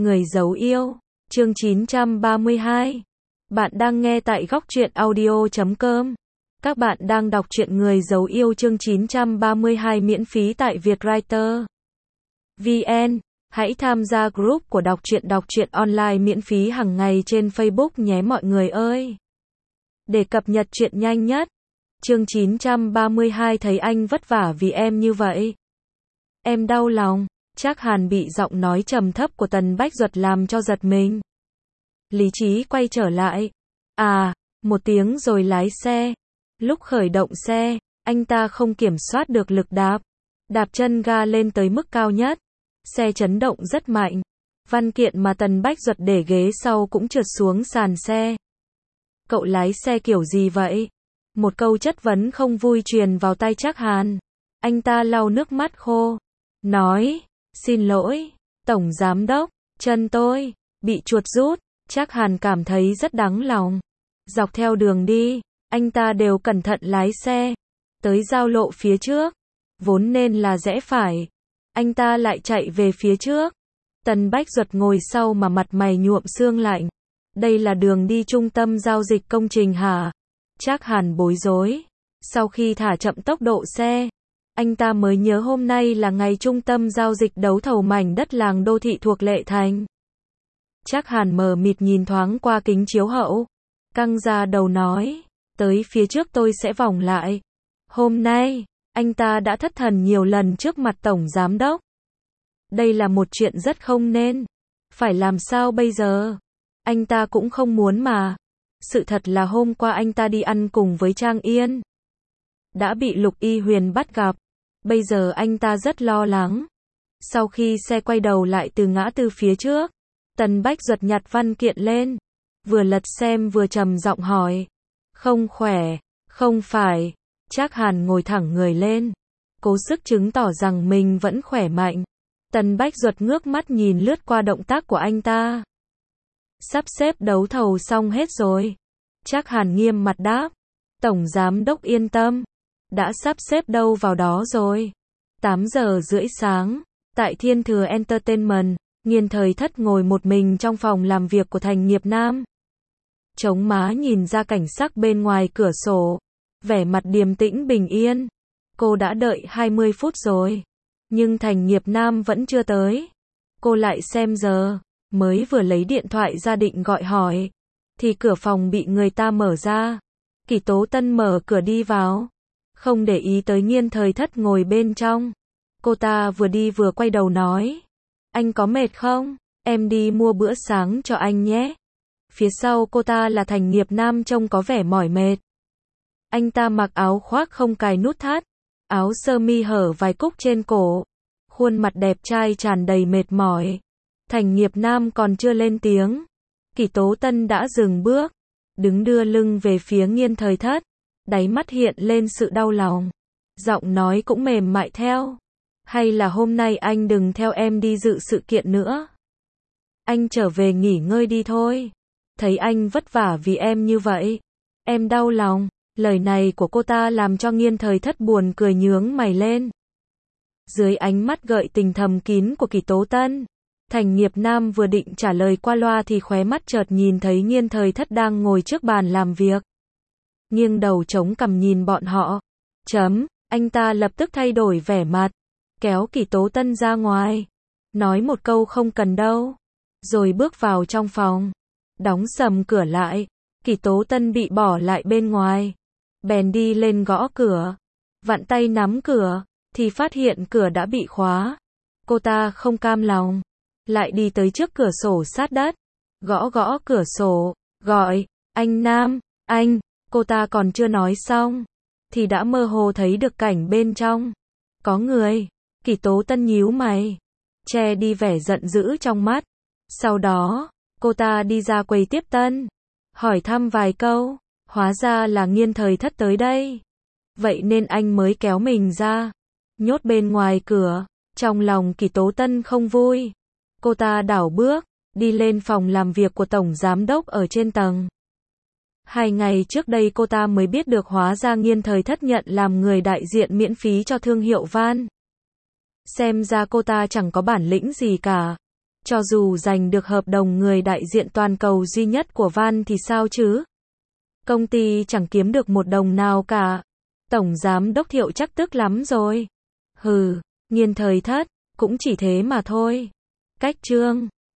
Người dấu yêu, chương 932. Bạn đang nghe tại góc truyện audio.com. Các bạn đang đọc truyện Người dấu yêu chương 932 miễn phí tại Vietwriter VN. Hãy tham gia group của đọc truyện online miễn phí hàng ngày trên Facebook nhé mọi người ơi. Để cập nhật truyện nhanh nhất. Chương 932 thấy anh vất vả vì em như vậy. Em đau lòng. Trác Hàn bị giọng nói trầm thấp của Tần Bách Duật làm cho giật mình. Lý trí quay trở lại. Một tiếng rồi lái xe. Lúc khởi động xe, anh ta không kiểm soát được lực đạp. Đạp chân ga lên tới mức cao nhất. Xe chấn động rất mạnh. Văn kiện mà Tần Bách Duật để ghế sau cũng trượt xuống sàn xe. Cậu lái xe kiểu gì vậy? Một câu chất vấn không vui truyền vào tai Trác Hàn. Anh ta lau nước mắt khô. Nói, xin lỗi, Tổng Giám Đốc, chân tôi bị chuột rút. Trác Hàn cảm thấy rất đáng lòng. Dọc theo đường đi, anh ta đều cẩn thận lái xe. Tới giao lộ phía trước, vốn nên là rẽ phải, anh ta lại chạy về phía trước. Tần Bách Duật ngồi sau mà mặt mày nhuộm sương lạnh. Đây là đường đi trung tâm giao dịch công trình hả? Trác Hàn bối rối. Sau khi thả chậm tốc độ xe, anh ta mới nhớ hôm nay là ngày trung tâm giao dịch đấu thầu mảnh đất làng đô thị thuộc Lệ Thành. Trác Hàn mờ mịt nhìn thoáng qua kính chiếu hậu, căng ra đầu nói, tới phía trước tôi sẽ vòng lại. Hôm nay, anh ta đã thất thần nhiều lần trước mặt Tổng Giám Đốc. Đây là một chuyện rất không nên. Phải làm sao bây giờ? Anh ta cũng không muốn mà. Sự thật là hôm qua anh ta đi ăn cùng với Trang Yên. Đã bị Lục Y Huyền bắt gặp. Bây giờ anh ta rất lo lắng. Sau khi xe quay đầu lại từ ngã tư phía trước, Tần Bách Duật nhặt văn kiện lên. Vừa lật xem vừa trầm giọng hỏi. Không khỏe, không phải. Trác Hàn ngồi thẳng người lên. Cố sức chứng tỏ rằng mình vẫn khỏe mạnh. Tần Bách Duật ngước mắt nhìn lướt qua động tác của anh ta. Sắp xếp đấu thầu xong hết rồi. Trác Hàn nghiêm mặt đáp. Tổng Giám Đốc yên tâm. Đã sắp xếp đâu vào đó rồi. 8:30 sáng, tại Thiên Thừa Entertainment, Nghiên Thời Thất ngồi một mình trong phòng làm việc của Thành Nghiệp Nam. Chống má nhìn ra cảnh sắc bên ngoài cửa sổ. Vẻ mặt điềm tĩnh bình yên. Cô đã đợi 20 phút rồi. Nhưng Thành Nghiệp Nam vẫn chưa tới. Cô lại xem giờ. Mới vừa lấy điện thoại ra định gọi hỏi. Thì cửa phòng bị người ta mở ra. Kỷ Tố Tân mở cửa đi vào. Không để ý tới Nghiên Thời Thất ngồi bên trong. Cô ta vừa đi vừa quay đầu nói. Anh có mệt không? Em đi mua bữa sáng cho anh nhé. Phía sau cô ta là Thành Nghiệp Nam trông có vẻ mỏi mệt. Anh ta mặc áo khoác không cài nút thắt. Áo sơ mi hở vài cúc trên cổ. Khuôn mặt đẹp trai tràn đầy mệt mỏi. Thành Nghiệp Nam còn chưa lên tiếng. Kỷ Tố Tân đã dừng bước. Đứng đưa lưng về phía Nghiên Thời Thất. Đáy mắt hiện lên sự đau lòng. Giọng nói cũng mềm mại theo. Hay là hôm nay anh đừng theo em đi dự sự kiện nữa. Anh trở về nghỉ ngơi đi thôi. Thấy anh vất vả vì em như vậy. Em đau lòng. Lời này của cô ta làm cho Nghiên Thời Thất buồn cười nhướng mày lên. Dưới ánh mắt gợi tình thầm kín của Kỷ Tố Tân, Thành Nghiệp Nam vừa định trả lời qua loa thì khóe mắt chợt nhìn thấy Nghiên Thời Thất đang ngồi trước bàn làm việc. Nghiêng đầu chống cằm nhìn bọn họ. Anh ta lập tức thay đổi vẻ mặt. Kéo Kỷ Tố Tân ra ngoài. Nói một câu không cần đâu. Rồi bước vào trong phòng. Đóng sầm cửa lại. Kỷ Tố Tân bị bỏ lại bên ngoài. Bèn đi lên gõ cửa. Vặn tay nắm cửa. Thì phát hiện cửa đã bị khóa. Cô ta không cam lòng. Lại đi tới trước cửa sổ sát đất. Gõ cửa sổ. Gọi. Anh Nam. Anh. Cô ta còn chưa nói xong. Thì đã mơ hồ thấy được cảnh bên trong. Có người. Kỷ Tố Tân nhíu mày. Che đi vẻ giận dữ trong mắt. Sau đó, cô ta đi ra quầy tiếp tân. Hỏi thăm vài câu. Hóa ra là Nghiên Thời Thất tới đây. Vậy nên anh mới kéo mình ra. Nhốt bên ngoài cửa. Trong lòng Kỷ Tố Tân không vui. Cô ta đảo bước. Đi lên phòng làm việc của Tổng Giám Đốc ở trên tầng. 2 ngày trước đây cô ta mới biết được hóa ra Nghiên Thời Thất nhận làm người đại diện miễn phí cho thương hiệu Van. Xem ra cô ta chẳng có bản lĩnh gì cả. Cho dù giành được hợp đồng người đại diện toàn cầu duy nhất của Van thì sao chứ? Công ty chẳng kiếm được một đồng nào cả. Tổng giám đốc Thiệu chắc tức lắm rồi. Hừ, Nghiên Thời Thất, cũng chỉ thế mà thôi. Cách chương